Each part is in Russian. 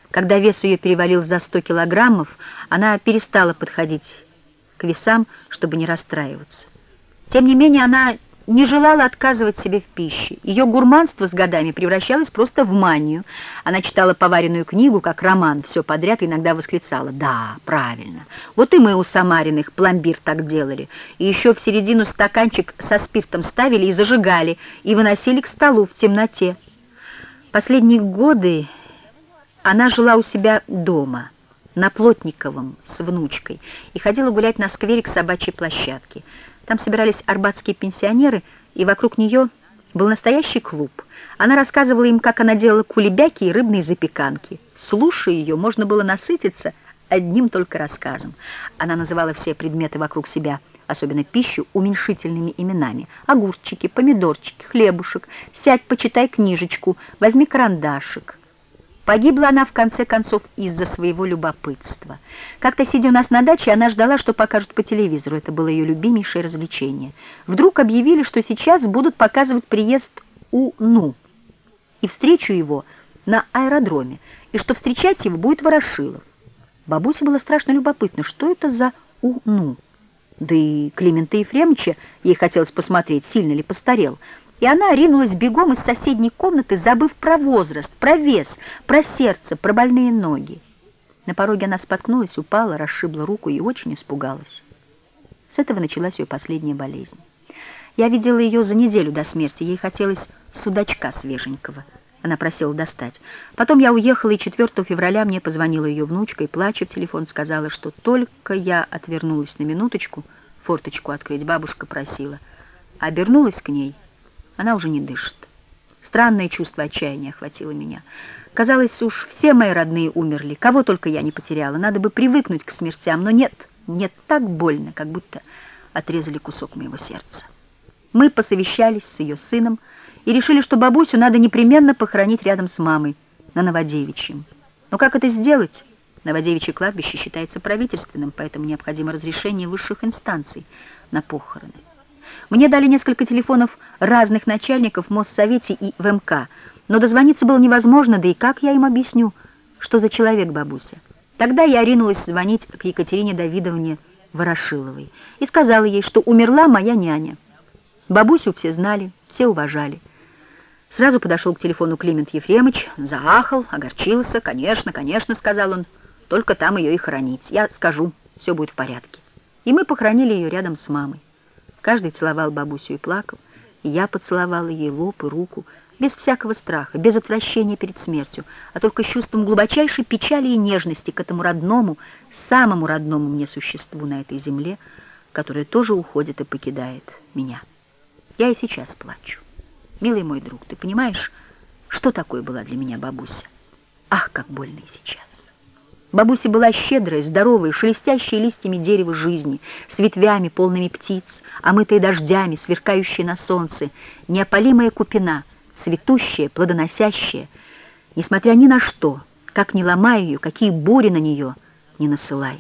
Когда вес ее перевалил за 100 килограммов, она перестала подходить к весам, чтобы не расстраиваться. Тем не менее, она не желала отказывать себе в пище. Ее гурманство с годами превращалось просто в манию. Она читала поваренную книгу, как роман, все подряд, и иногда восклицала: «Да, правильно. Вот и мы у Самариных пломбир так делали. И еще в середину стаканчик со спиртом ставили и зажигали, и выносили к столу в темноте». Последние годы она жила у себя дома, на Плотниковом, с внучкой, и ходила гулять на сквере к собачьей площадке. Там собирались арбатские пенсионеры, и вокруг нее был настоящий клуб. Она рассказывала им, как она делала кулебяки и рыбные запеканки. Слушая ее, можно было насытиться одним только рассказом. Она называла все предметы вокруг себя, особенно пищу, уменьшительными именами. Огурчики, помидорчики, хлебушек, сядь, почитай книжечку, возьми карандашик. Погибла она, в конце концов, из-за своего любопытства. Как-то, сидя у нас на даче, она ждала, что покажут по телевизору. Это было ее любимейшее развлечение. Вдруг объявили, что сейчас будут показывать приезд У-Ну и встречу его на аэродроме, и что встречать его будет Ворошилов. Бабусе было страшно любопытно, что это за У-Ну. Да и Климента Ефремовича ей хотелось посмотреть, сильно ли постарел. И она ринулась бегом из соседней комнаты, забыв про возраст, про вес, про сердце, про больные ноги. На пороге она споткнулась, упала, расшибла руку и очень испугалась. С этого началась ее последняя болезнь. Я видела ее за неделю до смерти, ей хотелось судачка свеженького. Она просила достать. Потом я уехала, и 4 февраля мне позвонила ее внучка и, плача в телефон, сказала, что только я отвернулась на минуточку, форточку открыть, бабушка просила. А обернулась к ней, она уже не дышит. Странное чувство отчаяния охватило меня. Казалось, уж все мои родные умерли, кого только я не потеряла. Надо бы привыкнуть к смертям, но нет, мне так больно, как будто отрезали кусок моего сердца. Мы посовещались с ее сыном и решили, что бабусю надо непременно похоронить рядом с мамой, на Новодевичьем. Но как это сделать? Новодевичье кладбище считается правительственным, поэтому необходимо разрешение высших инстанций на похороны. Мне дали несколько телефонов разных начальников в Моссовете и в МК, но дозвониться было невозможно, да и как я им объясню, что за человек бабуся? Тогда я ринулась звонить к Екатерине Давидовне Ворошиловой и сказала ей, что умерла моя няня. Бабусю все знали, все уважали. Сразу подошел к телефону Климент Ефремович, заахал, огорчился. «Конечно, конечно», — сказал он, — «только там ее и хоронить. Я скажу, все будет в порядке». И мы похоронили ее рядом с мамой. Каждый целовал бабусю и плакал, и я поцеловала ей лоб и руку, без всякого страха, без отвращения перед смертью, а только с чувством глубочайшей печали и нежности к этому родному, самому родному мне существу на этой земле, которое тоже уходит и покидает меня. Я и сейчас плачу. Милый мой друг, ты понимаешь, что такое была для меня бабуся? Ах, как больно и сейчас. Бабуся была щедрая, здоровая, шелестящая листьями дерева жизни, с ветвями, полными птиц, омытая дождями, сверкающая на солнце, неопалимая купина, цветущая, плодоносящая, несмотря ни на что, как ни ломай ее, какие бури на нее не насылай.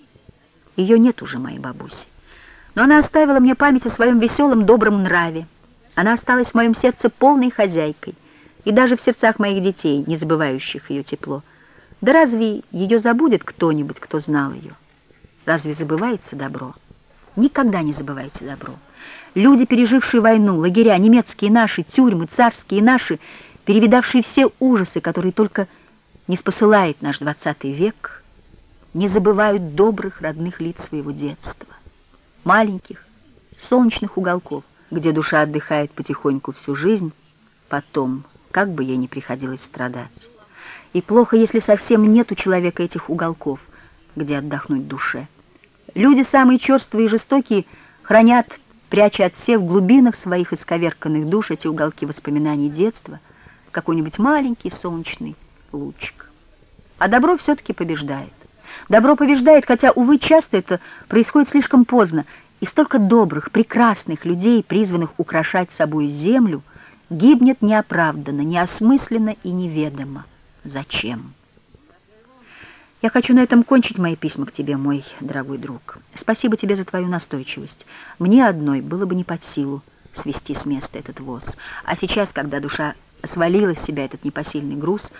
Ее нет уже, моей бабуси, но она оставила мне память о своем веселом, добром нраве. Она осталась в моем сердце полной хозяйкой, и даже в сердцах моих детей, не забывающих ее тепло. Да разве ее забудет кто-нибудь, кто знал ее? Разве забывается добро? Никогда не забывайте добро. Люди, пережившие войну, лагеря, немецкие наши, тюрьмы, царские наши, перевидавшие все ужасы, которые только не спосылает наш 20 век, не забывают добрых родных лиц своего детства, маленьких, солнечных уголков, где душа отдыхает потихоньку всю жизнь, потом, как бы ей ни приходилось страдать. И плохо, если совсем нет у человека этих уголков, где отдохнуть душе. Люди самые черствые и жестокие хранят, пряча от всех в глубинах своих исковерканных душ эти уголки воспоминаний детства, какой-нибудь маленький солнечный лучик. А добро все-таки побеждает. Добро побеждает, хотя, увы, часто это происходит слишком поздно, и столько добрых, прекрасных людей, призванных украшать собой землю, гибнет неоправданно, неосмысленно и неведомо. Зачем? Я хочу на этом кончить мои письма к тебе, мой дорогой друг. Спасибо тебе за твою настойчивость. Мне одной было бы не под силу свести с места этот воз. А сейчас, когда душа свалила с себя этот непосильный груз,